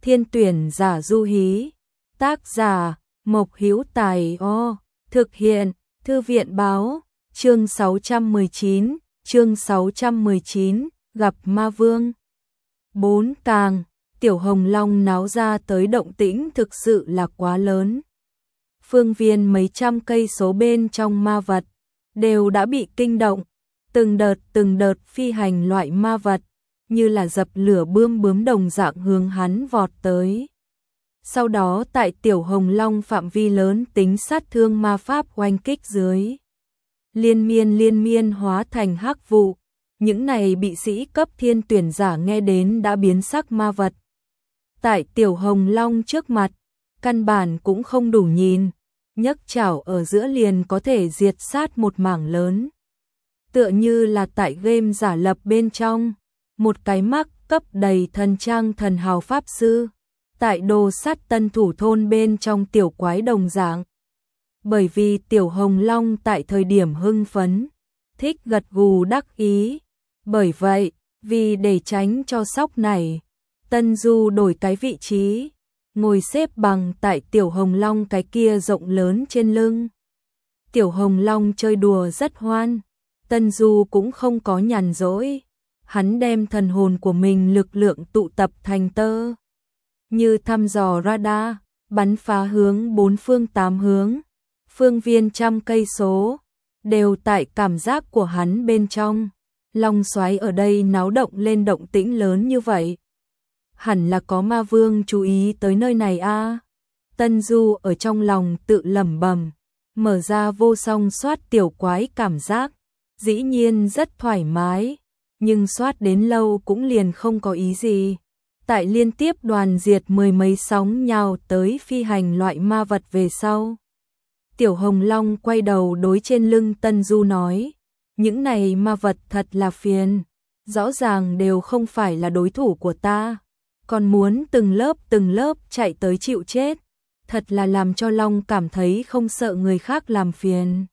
Thiên tuyển giả du hí. Tác giả Mộc Hữu Tài. Thực hiện Thư viện báo. Chương 619, gặp ma vương. 4 càng, Tiểu Hồng Long náo ra tới động tĩnh thực sự là quá lớn. Phương viên mấy trăm cây số bên trong ma vật đều đã bị kinh động, từng đợt phi hành loại ma vật như là dập lửa bướm đồng dạng hướng hắn vọt tới. Sau đó tại Tiểu Hồng Long phạm vi lớn tính sát thương ma pháp oanh kích dưới, liên miên hóa thành hắc vụ. Những này bị sĩ cấp thiên tuyển giả nghe đến đã biến sắc ma vật. Tại Tiểu Hồng Long trước mặt, căn bản cũng không đủ nhìn, nhấc chảo ở giữa liền có thể diệt sát một mảng lớn. Tựa như là tại game giả lập bên trong, một cái mắc cấp đầy thần trang thần hào pháp sư, tại đồ sát tân thủ thôn bên trong tiểu quái đồng dạng. Bởi vì Tiểu Hồng Long tại thời điểm hưng phấn, thích gật gù đắc ý. Bởi vậy, vì để tránh cho sóc này, Tân Du đổi cái vị trí, ngồi xếp bằng tại Tiểu Hồng Long cái kia rộng lớn trên lưng. Tiểu Hồng Long chơi đùa rất hoan, Tân Du cũng không có nhàn rỗi. Hắn đem thần hồn của mình lực lượng tụ tập thành tơ, như thăm dò radar, bắn phá hướng bốn phương tám hướng, phương viên trăm cây số, đều tại cảm giác của hắn bên trong. Long xoáy ở đây náo động lên động tĩnh lớn như vậy, hẳn là có ma vương chú ý tới nơi này a. Tân Du ở trong lòng tự lẩm bẩm, mở ra vô song soát tiểu quái cảm giác, dĩ nhiên rất thoải mái, nhưng soát đến lâu cũng liền không có ý gì. Tại liên tiếp đoàn diệt mười mấy sóng nhào tới phi hành loại ma vật về sau, Tiểu Hồng Long quay đầu đối trên lưng Tân Du nói, những này ma vật thật là phiền, rõ ràng đều không phải là đối thủ của ta, còn muốn từng lớp chạy tới chịu chết, thật là làm cho Long cảm thấy không sợ người khác làm phiền.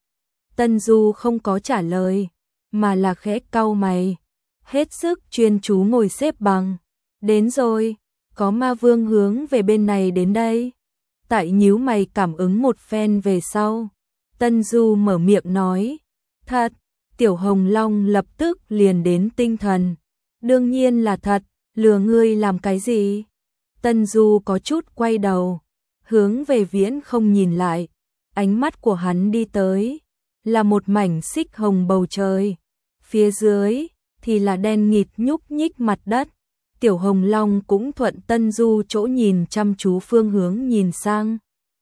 Tân Du không có trả lời, mà là khẽ cau mày, hết sức chuyên chú ngồi xếp bằng. Đến rồi, có ma vương hướng về bên này đến đây. Tại nhíu mày cảm ứng một phen về sau, Tân Du mở miệng nói, thật. Tiểu Hồng Long lập tức liền đến tinh thần, đương nhiên là thật, lừa ngươi làm cái gì? Tân Du có chút quay đầu, hướng về Viễn không nhìn lại, ánh mắt của hắn đi tới, là một mảnh xích hồng bầu trời, phía dưới thì là đen nghịt nhúc nhích mặt đất. Tiểu Hồng Long cũng thuận Tân Du chỗ nhìn chăm chú phương hướng nhìn sang.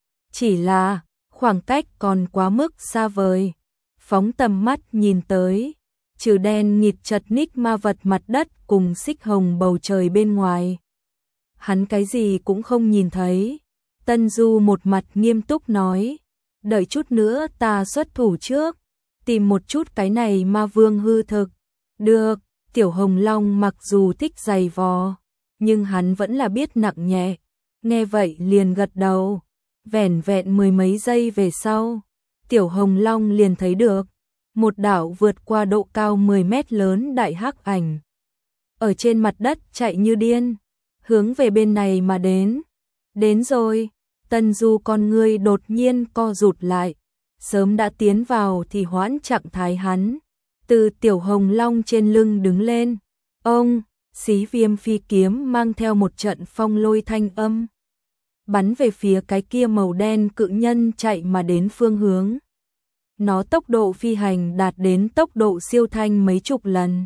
Chỉ là, khoảng cách còn quá mức xa vời. Phóng tầm mắt nhìn tới, trừ đen nghịt chật ních ma vật mặt đất cùng xích hồng bầu trời bên ngoài, hắn cái gì cũng không nhìn thấy. Tân Du một mặt nghiêm túc nói, đợi chút nữa ta xuất thủ trước, tìm một chút cái này ma vương hư thực. Được. Tiểu Hồng Long mặc dù thích giày vò, nhưng hắn vẫn là biết nặng nhẹ, nghe vậy liền gật đầu. Vẻn vẹn mười mấy giây về sau, Tiểu Hồng Long liền thấy được một đạo vượt qua độ cao 10 mét lớn đại hắc ảnh, ở trên mặt đất chạy như điên, hướng về bên này mà đến. Đến rồi, Tân Du con ngươi đột nhiên co rụt lại, sớm đã tiến vào thì hoãn trạng thái hắn. Từ Tiểu Hồng Long trên lưng đứng lên, ông, xí viêm phi kiếm mang theo một trận phong lôi thanh âm, bắn về phía cái kia màu đen cự nhân chạy mà đến phương hướng. Nó tốc độ phi hành đạt đến tốc độ siêu thanh mấy chục lần.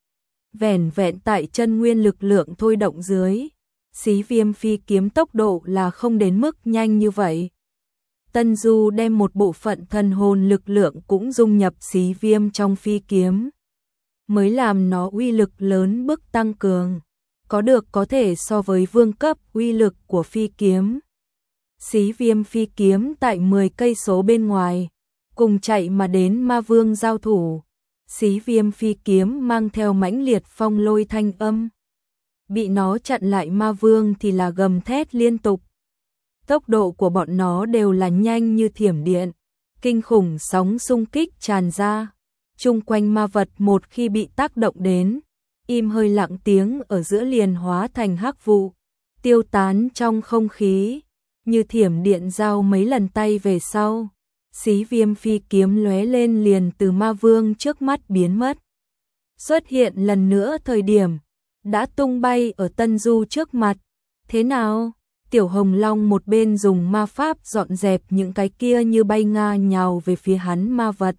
Vẻn vẹn tại chân nguyên lực lượng thôi động dưới, xí viêm phi kiếm tốc độ là không đến mức nhanh như vậy. Tân Du đem một bộ phận thần hồn lực lượng cũng dung nhập xí viêm trong phi kiếm, mới làm nó uy lực lớn bước tăng cường, có thể so với vương cấp uy lực của phi kiếm. Xí viêm phi kiếm tại 10 cây số bên ngoài, cùng chạy mà đến ma vương giao thủ. Xí viêm phi kiếm mang theo mãnh liệt phong lôi thanh âm, bị nó chặn lại ma vương thì là gầm thét liên tục. Tốc độ của bọn nó đều là nhanh như thiểm điện, kinh khủng sóng xung kích tràn ra. Chung quanh ma vật một khi bị tác động đến, im hơi lặng tiếng ở giữa liền hóa thành hắc vụ, tiêu tán trong không khí, như thiểm điện giao mấy lần tay về sau. Xí Viêm phi kiếm lóe lên liền từ ma vương trước mắt biến mất. Xuất hiện lần nữa thời điểm, đã tung bay ở Tân Du trước mặt. Thế nào? Tiểu Hồng Long một bên dùng ma pháp dọn dẹp những cái kia như bay nga nhào về phía hắn ma vật.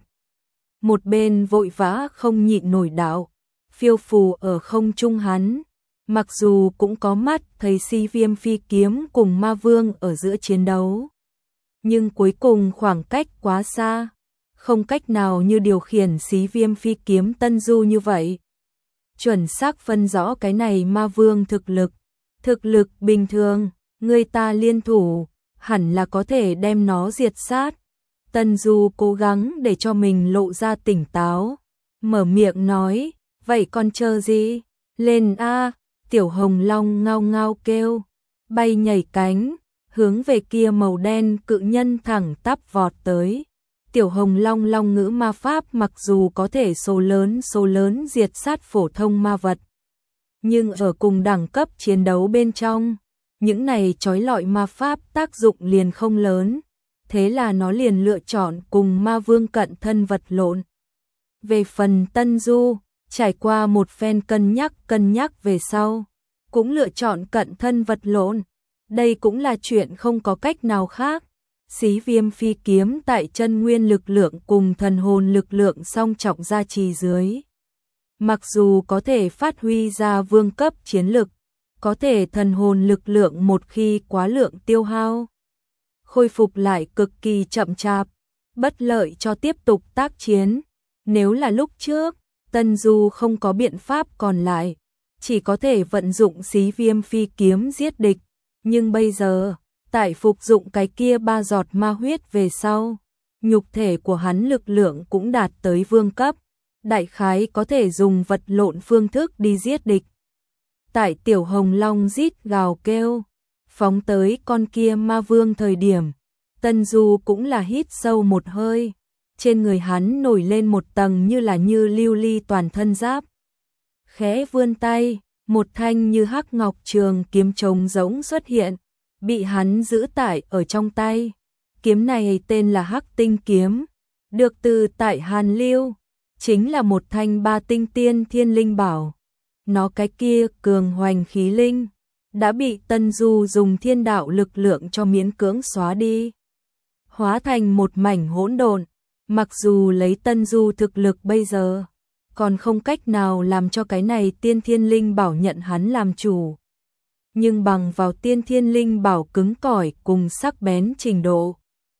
Một bên vội vã không nhịn nổi đạo, phiêu phù ở không trung hắn. Mặc dù cũng có mắt thấy Xí Viêm phi kiếm cùng ma vương ở giữa chiến đấu. Nhưng cuối cùng khoảng cách quá xa, không cách nào như điều khiển Xí Viêm phi kiếm Tân Du như vậy. Chuẩn xác phân rõ cái này ma vương thực lực bình thường, người ta liên thủ, hẳn là có thể đem nó diệt sát. Tân Du cố gắng để cho mình lộ ra tỉnh táo, mở miệng nói, vậy còn chờ gì, lên a. Tiểu Hồng Long ngao ngao kêu, bay nhảy cánh, hướng về kia màu đen cự nhân thẳng tắp vọt tới. Tiểu Hồng Long long ngữ ma pháp mặc dù có thể số lớn diệt sát phổ thông ma vật, nhưng ở cùng đẳng cấp chiến đấu bên trong, những này chói lọi ma pháp tác dụng liền không lớn, thế là nó liền lựa chọn cùng ma vương cận thân vật lộn. Về phần Tân Du, trải qua một phen cân nhắc về sau, cũng lựa chọn cận thân vật lộn. Đây cũng là chuyện không có cách nào khác. Xí Viêm phi kiếm tại chân nguyên lực lượng cùng thần hồn lực lượng song trọng gia trì dưới. Mặc dù có thể phát huy ra vương cấp chiến lực, có thể thần hồn lực lượng một khi quá lượng tiêu hao, khôi phục lại cực kỳ chậm chạp, bất lợi cho tiếp tục tác chiến. Nếu là lúc trước, Tân Du không có biện pháp còn lại, chỉ có thể vận dụng Xí Viêm phi kiếm giết địch. Nhưng bây giờ, tại phục dụng cái kia 3 giọt ma huyết về sau, nhục thể của hắn lực lượng cũng đạt tới vương cấp, đại khái có thể dùng vật lộn phương thức đi giết địch. Tại Tiểu Hồng Long rít gào kêu, phóng tới con kia ma vương thời điểm, Tân Du cũng là hít sâu một hơi, trên người hắn nổi lên một tầng như lưu ly toàn thân giáp. Khẽ vươn tay, một thanh như hắc ngọc trường kiếm trống rỗng xuất hiện, bị hắn giữ tải ở trong tay. Kiếm này tên là Hắc Tinh kiếm, được từ tại Hàn Liêu, chính là một thanh 3 tinh tiên thiên linh bảo. Nó cái kia cường hoành khí linh, đã bị Tân Du dùng thiên đạo lực lượng cho miễn cưỡng xóa đi, hóa thành một mảnh hỗn độn. Mặc dù lấy Tân Du thực lực bây giờ, còn không cách nào làm cho cái này tiên thiên linh bảo nhận hắn làm chủ. Nhưng bằng vào tiên thiên linh bảo cứng cỏi cùng sắc bén trình độ,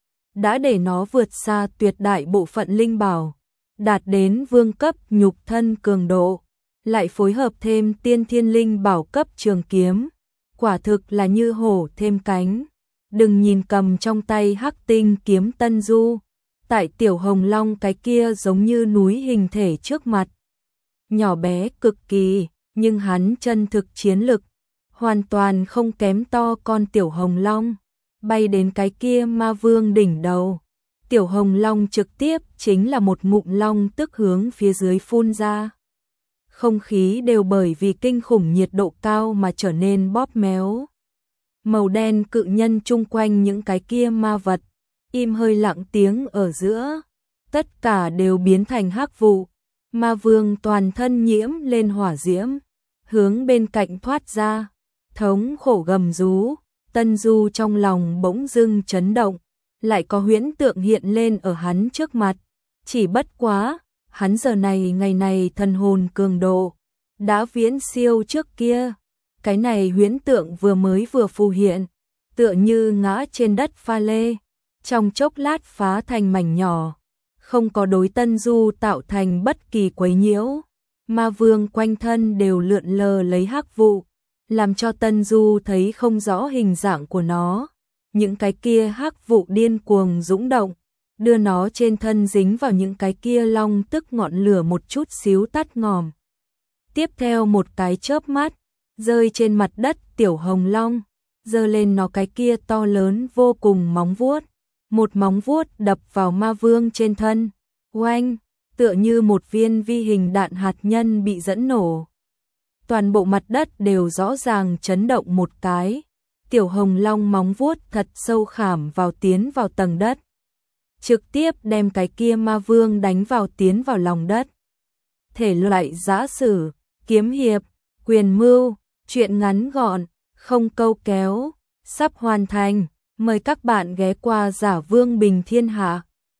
đã để nó vượt xa tuyệt đại bộ phận linh bảo, đạt đến vương cấp nhục thân cường độ, lại phối hợp thêm tiên thiên linh bảo cấp trường kiếm, quả thực là như hổ thêm cánh. Đừng nhìn cầm trong tay Hắc Tinh kiếm Tân Du, tại Tiểu Hồng Long cái kia giống như núi hình thể trước mặt, nhỏ bé cực kỳ, nhưng hắn chân thực chiến lực hoàn toàn không kém to con Tiểu Hồng Long. Bay đến cái kia ma vương đỉnh đầu, Tiểu Hồng Long trực tiếp chính là một ngụm long tức hướng phía dưới phun ra. Không khí đều bởi vì kinh khủng nhiệt độ cao mà trở nên bóp méo. Màu đen cự nhân chung quanh những cái kia ma vật, im hơi lặng tiếng ở giữa, tất cả đều biến thành hắc vụ. Ma vương toàn thân nhiễm lên hỏa diễm, hướng bên cạnh thoát ra, thống khổ gầm rú. Tân Du trong lòng bỗng dưng chấn động, lại có huyễn tượng hiện lên ở hắn trước mặt. Chỉ bất quá, hắn giờ này ngày này thần hồn cường độ đã viễn siêu trước kia. Cái này huyễn tượng vừa phù hiện, tựa như ngã trên đất pha lê, trong chốc lát phá thành mảnh nhỏ, không có đối Tân Du tạo thành bất kỳ quấy nhiễu. Ma vương quanh thân đều lượn lờ lấy hắc vụ, làm cho Tân Du thấy không rõ hình dạng của nó. Những cái kia hắc vụ điên cuồng dũng động, đưa nó trên thân dính vào những cái kia long tức ngọn lửa một chút xíu tắt ngòm. Tiếp theo một cái chớp mắt, rơi trên mặt đất Tiểu Hồng Long, giơ lên nó cái kia to lớn vô cùng móng vuốt. Một móng vuốt đập vào ma vương trên thân, oanh, tựa như một viên vi hình đạn hạt nhân bị dẫn nổ. toàn bộ mặt đất đều rõ ràng chấn động một cái. Tiểu Hồng Long móng vuốt thật sâu khảm vào tiến vào tầng đất, trực tiếp đem cái kia ma vương đánh vào tiến vào lòng đất. Thể loại giã sử, kiếm hiệp, quyền mưu, truyện ngắn gọn, không câu kéo, sắp hoàn thành. Mời các bạn ghé qua Giả Vương Bình Thiên Hạ.